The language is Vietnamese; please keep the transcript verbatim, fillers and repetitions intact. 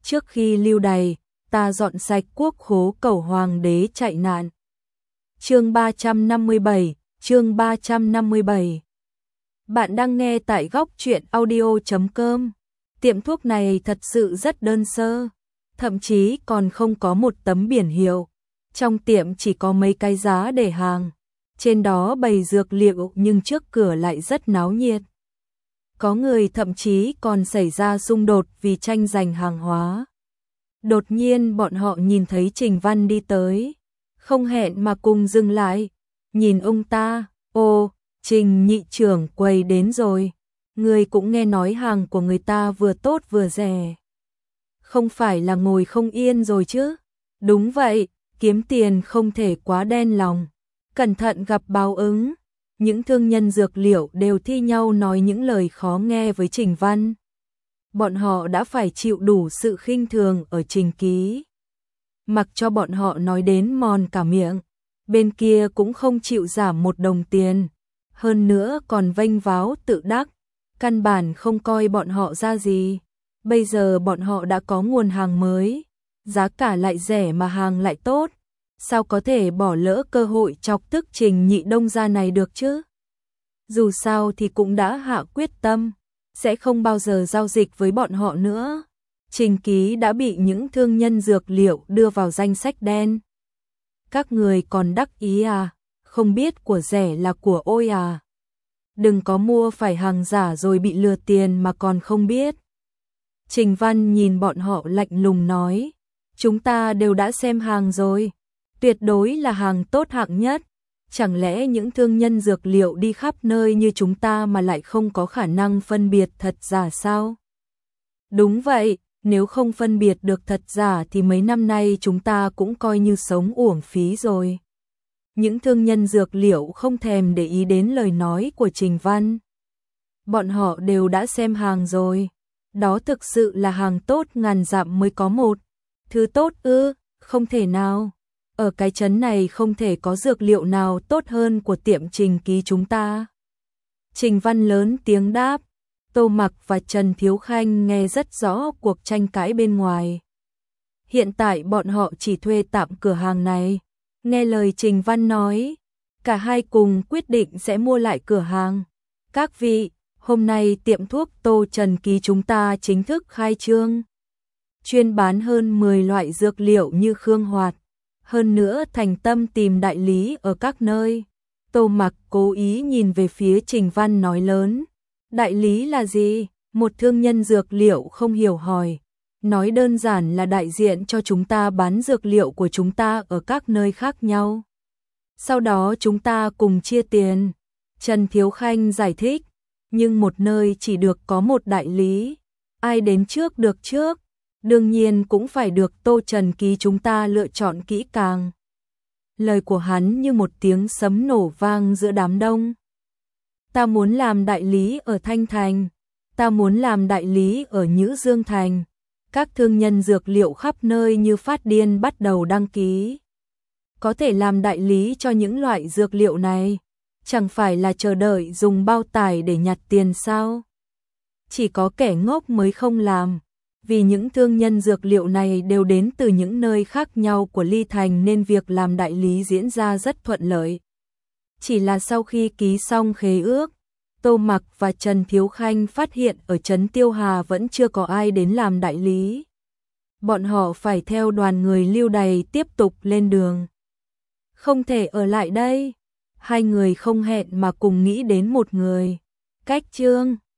trước khi lưu đày, ta dọn sạch quốc khố cầu hoàng đế chạy nạn. Chương ba trăm năm mươi bảy, chương ba trăm năm mươi bảy. Bạn đang nghe tại góc truyện audio chấm com. Tiệm thuốc này thật sự rất đơn sơ, thậm chí còn không có một tấm biển hiệu. Trong tiệm chỉ có mấy cái giá để hàng, trên đó bày dược liệu nhưng trước cửa lại rất náo nhiệt. Có người thậm chí còn xảy ra xung đột vì tranh giành hàng hóa. Đột nhiên bọn họ nhìn thấy Trình Văn đi tới, không hẹn mà cùng dừng lại, nhìn ông ta, ô, Trình nhị trưởng quầy đến rồi, người cũng nghe nói hàng của người ta vừa tốt vừa rẻ. Không phải là ngồi không yên rồi chứ? Đúng vậy, kiếm tiền không thể quá đen lòng, cẩn thận gặp báo ứng. Những thương nhân dược liệu đều thi nhau nói những lời khó nghe với Trình Văn. Bọn họ đã phải chịu đủ sự khinh thường ở Trình Ký. Mặc cho bọn họ nói đến mòn cả miệng, bên kia cũng không chịu giảm một đồng tiền. Hơn nữa còn vênh váo tự đắc, căn bản không coi bọn họ ra gì. Bây giờ bọn họ đã có nguồn hàng mới, giá cả lại rẻ mà hàng lại tốt. Sao có thể bỏ lỡ cơ hội chọc tức Trình Nhị Đông gia này được chứ? Dù sao thì cũng đã hạ quyết tâm, sẽ không bao giờ giao dịch với bọn họ nữa. Trình Ký đã bị những thương nhân dược liệu đưa vào danh sách đen. Các người còn đắc ý à? Không biết của rẻ là của ôi à? Đừng có mua phải hàng giả rồi bị lừa tiền mà còn không biết. Trình Văn nhìn bọn họ lạnh lùng nói, chúng ta đều đã xem hàng rồi, tuyệt đối là hàng tốt hạng nhất. Chẳng lẽ những thương nhân dược liệu đi khắp nơi như chúng ta mà lại không có khả năng phân biệt thật giả sao? Đúng vậy, nếu không phân biệt được thật giả thì mấy năm nay chúng ta cũng coi như sống uổng phí rồi. Những thương nhân dược liệu không thèm để ý đến lời nói của Trình Văn. Bọn họ đều đã xem hàng rồi, đó thực sự là hàng tốt ngàn dặm mới có một. Thứ tốt ư? Không thể nào. Ở cái trấn này không thể có dược liệu nào tốt hơn của tiệm Trình Ký chúng ta. Trình Văn lớn tiếng đáp. Tô Mặc và Trần Thiếu Khanh nghe rất rõ cuộc tranh cãi bên ngoài. Hiện tại bọn họ chỉ thuê tạm cửa hàng này. Nghe lời Trình Văn nói, cả hai cùng quyết định sẽ mua lại cửa hàng. Các vị, hôm nay tiệm thuốc Tô Trần Ký chúng ta chính thức khai trương. Chuyên bán hơn mười loại dược liệu như khương hoạt. Hơn nữa thành tâm tìm đại lý ở các nơi. Tô Mặc cố ý nhìn về phía Trình Văn nói lớn. Đại lý là gì? Một thương nhân dược liệu không hiểu hỏi. Nói đơn giản là đại diện cho chúng ta bán dược liệu của chúng ta ở các nơi khác nhau. Sau đó chúng ta cùng chia tiền. Trần Thiếu Khanh giải thích. Nhưng một nơi chỉ được có một đại lý. Ai đến trước được trước. Đương nhiên cũng phải được Tô Trần Ký chúng ta lựa chọn kỹ càng. Lời của hắn như một tiếng sấm nổ vang giữa đám đông. Ta muốn làm đại lý ở Thanh Thành. Ta muốn làm đại lý ở Nhữ Dương Thành. Các thương nhân dược liệu khắp nơi như phát điên bắt đầu đăng ký. Có thể làm đại lý cho những loại dược liệu này. Chẳng phải là chờ đợi dùng bao tải để nhặt tiền sao? Chỉ có kẻ ngốc mới không làm. Vì những thương nhân dược liệu này đều đến từ những nơi khác nhau của Ly Thành nên việc làm đại lý diễn ra rất thuận lợi. Chỉ là sau khi ký xong khế ước, Tô Mặc và Trần Thiếu Khanh phát hiện ở trấn Tiêu Hà vẫn chưa có ai đến làm đại lý. Bọn họ phải theo đoàn người lưu đày tiếp tục lên đường. Không thể ở lại đây. Hai người không hẹn mà cùng nghĩ đến một người. Cách Trương,